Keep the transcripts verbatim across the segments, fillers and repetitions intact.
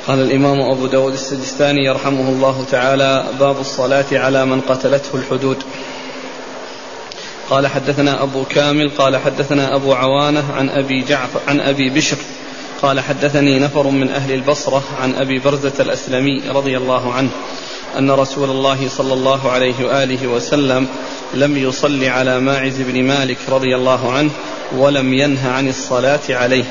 قال الإمام أبو داود السجستاني يرحمه الله تعالى: باب الصلاة على من قتلته الحدود. قال حدثنا أبو كامل قال حدثنا أبو عوانة عن أبي جعفر عن أبي بشر قال حدثني نفر من أهل البصرة عن أبي برزة الأسلمي رضي الله عنه أن رسول الله صلى الله عليه وآله وسلم لم يصلي على ماعز بن مالك رضي الله عنه ولم ينه عن الصلاة عليه.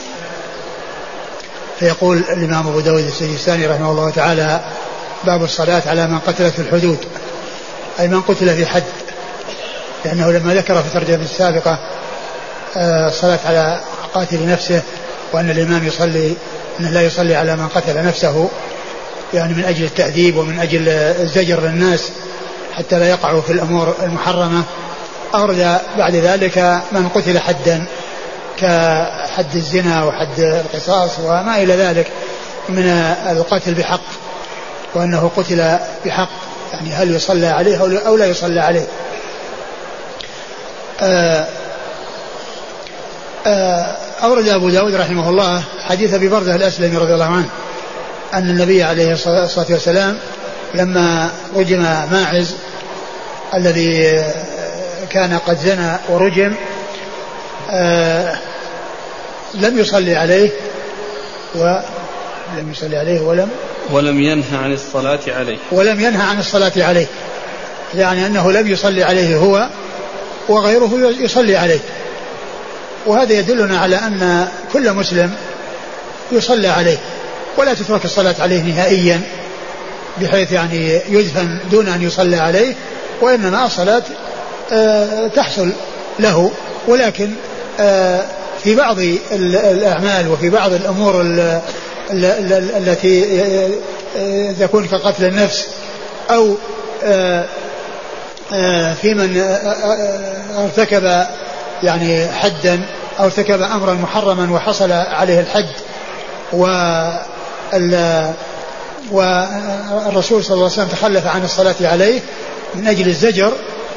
فيقول الإمام أبو داود السجستاني رحمه الله تعالى: باب الصلاة على من قتلت الحدود، أي من قتل في حد، لأنه لما ذكر في الترجمة السابقة الصلاة على قاتل نفسه وأن الإمام يصلي أنه لا يصلي على من قتل نفسه، يعني من أجل التأديب ومن أجل الزجر للناس حتى لا يقعوا في الأمور المحرمة، أورد بعد ذلك من قتل حدا كحد الزنا وحد القصاص وما إلى ذلك من القتل بحق، وأنه قتل بحق، يعني هل يصلى عليه أو لا يصلى عليه. أورد أبو داود رحمه الله حديث أبي برزة الأسلمي رضي الله عنه أن النبي عليه الصلاة والسلام لما رجم ماعز الذي كان قد زنى ورجم لم يصلي عليه ولم يصلي عليه ولم ولم ينهى عن الصلاة عليه ولم ينهى عن الصلاة عليه يعني أنه لم يصلي عليه هو وغيره يصلي عليه. وهذا يدلنا على أن كل مسلم يصلى عليه ولا تترك الصلاة عليه نهائيا بحيث يعني يدفن دون أن يصلى عليه، وإنما الصلاة تحصل له، ولكن في بعض الأعمال وفي بعض الأمور التي تكون كقتل النفس أو في من ارتكب يعني حدا أو ارتكب أمرا محرما وحصل عليه الحد والرسول صلى الله عليه وسلم تخلف عن الصلاة عليه من أجل الزجر،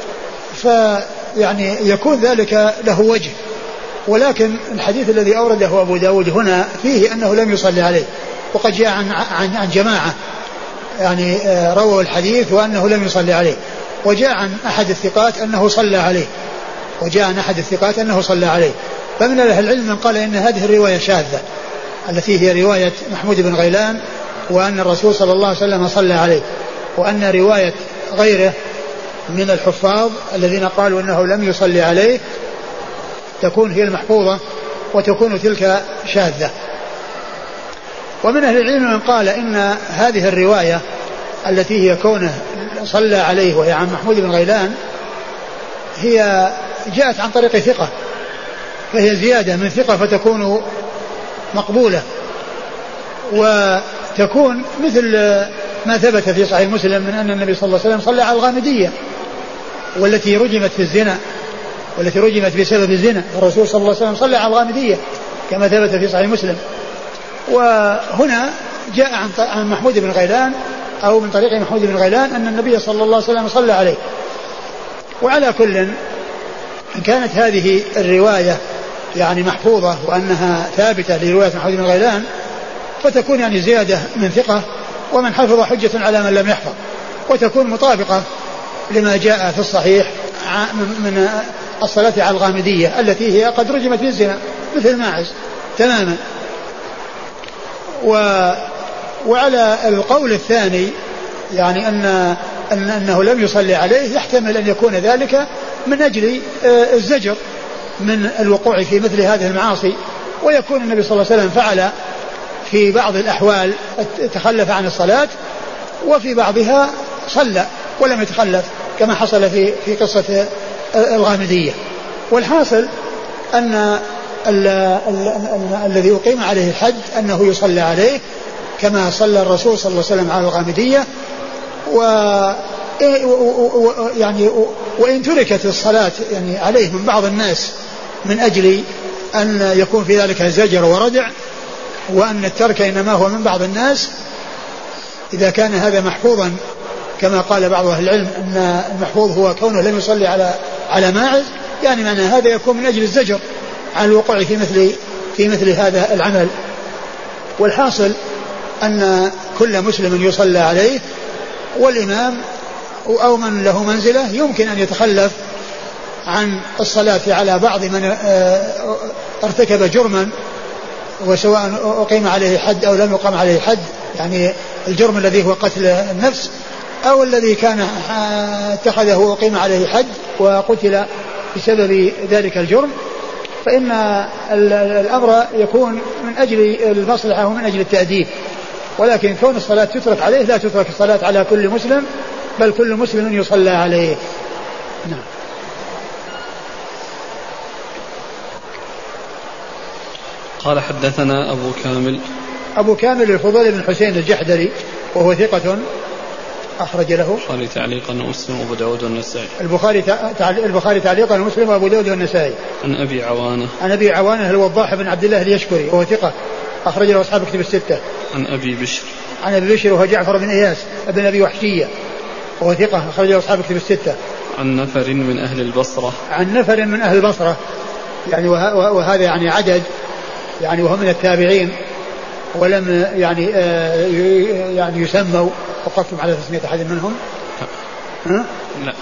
فيعني يكون ذلك له وجه. ولكن الحديث الذي أورده أبو داود هنا فيه أنه لم يصلي عليه، وقد جاء عن, عن, عن جماعة يعني رووا الحديث وأنه لم يصلي عليه، وجاء عن أحد الثقات أنه صلى عليه وجاء عن أحد الثقات أنه صلى عليه. فمن أهل العلم من قال إن هذه الرواية شاذة التي هي رواية محمود بن غيلان وأن الرسول صلى الله عليه وسلم صلى عليه، وأن رواية غيره من الحفاظ الذين قالوا أنه لم يصلي عليه تكون هي المحفوظة وتكون تلك شاذة. ومن أهل العلم من قال إن هذه الرواية التي هي كونه صلى عليه وهي عن محمود بن غيلان هي جاءت عن طريق ثقة، فهي زيادة من ثقة فتكون مقبولة، وتكون مثل ما ثبت في صحيح مسلم من أن النبي صلى الله عليه وسلم صلى على الغامدية والتي رجمت في الزنا والتي رجمت بسبب الزنا، الرسول صلى الله عليه وسلم صلى على الغامدية كما ثبت في صحيح مسلم. وهنا جاء عن محمود بن غيلان أو من طريق محمود بن غيلان أن النبي صلى الله عليه وسلم صلى عليه. وعلى كل إن كانت هذه الرواية يعني محفوظة وأنها ثابتة لرواية محمود بن غيلان فتكون يعني زيادة من ثقة، ومن حفظ حجة على من لم يحفظ، وتكون مطابقة لما جاء في الصحيح من الصلاة على الغامدية التي هي قد رجمت بالزنا مثل ماعز تماما. و وعلى القول الثاني يعني أن أن أنه لم يصلي عليه يحتمل أن يكون ذلك من أجل الزجر من الوقوع في مثل هذه المعاصي، ويكون النبي صلى الله عليه وسلم فعل في بعض الأحوال تخلف عن الصلاة وفي بعضها صلى ولم يتخلف كما حصل في في قصة الغامدية. والحاصل أن ال ال ال الذي أقيم عليه الحد أنه يصلى عليه كما صلى الرسول صلى الله عليه وسلم على الغامدية. و يعني وإن تركت الصلاة يعني عليه من بعض الناس من أجل أن يكون في ذلك زجر وردع، وأن الترك إنما هو من بعض الناس، إذا كان هذا محفوظا كما قال بعض أهل العلم أن المحفوظ هو كونه لم يصلي على على ماعز، يعني معنى هذا يكون من أجل الزجر عن الوقوع في مثل في مثل هذا العمل. والحاصل أن كل مسلم يصلى عليه، والإمام أو من له منزلة يمكن أن يتخلف عن الصلاة على بعض من ارتكب جرما، وسواء أقيم عليه حد أو لم يقام عليه حد، يعني الجرم الذي هو قتل النفس أو الذي كان اتخذه وأقيم عليه حد وقتل بسبب ذلك الجرم، فإن الأمر يكون من أجل المصلحة ومن أجل التأديب. ولكن كون الصلاة تترك عليه لا تترك الصلاة على كل مسلم، بل كل مسلم يصلى عليه. نعم. قال حدثنا أبو كامل أبو كامل الفضيل بن حسين الجحدري وهو ثقة أخرج له البخاري تعليقا ومسلم وأبو داود والنسائي. البخاري البخاري تعليقا ومسلم وأبو داود والنسائي. عن أبي عوانة عن أبي عوانة الوضاح بن عبد الله اليشكري وهو ثقة أخرج له أصحاب كتب الستة. عن أبي بشر عن أبي بشر وهو جعفر بن إياس ابن أبي وحشية وهو ثقة أخرج له أصحاب كتب الستة. عن نفر من أهل البصرة عن نفر من أهل البصرة، يعني وهذا يعني عدد، يعني وهم من التابعين ولم يعني آه يعني يسموا. وقفتم على تسمية أحد منهم؟ ها؟ لا.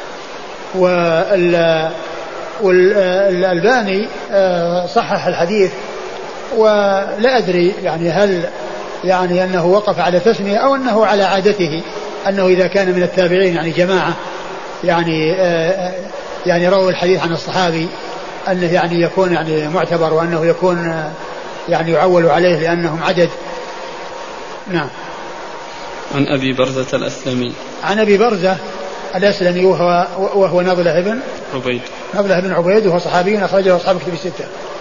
والألباني آه صحح الحديث، ولا أدري يعني هل يعني أنه وقف على تسمية أو أنه على عادته أنه إذا كان من التابعين يعني جماعة يعني آه يعني رووا الحديث عن الصحابي أنه يعني يكون يعني معتبر، وأنه يكون آه يعني يعول عليه لأنهم عدد. نعم. عن أبي برزة الأسلمي عن أبي برزة الأسلمي وهو, وهو نضلة بن عبيد نضلة بن عبيد وهو صحابي أخرجه أصحاب كتب الستة.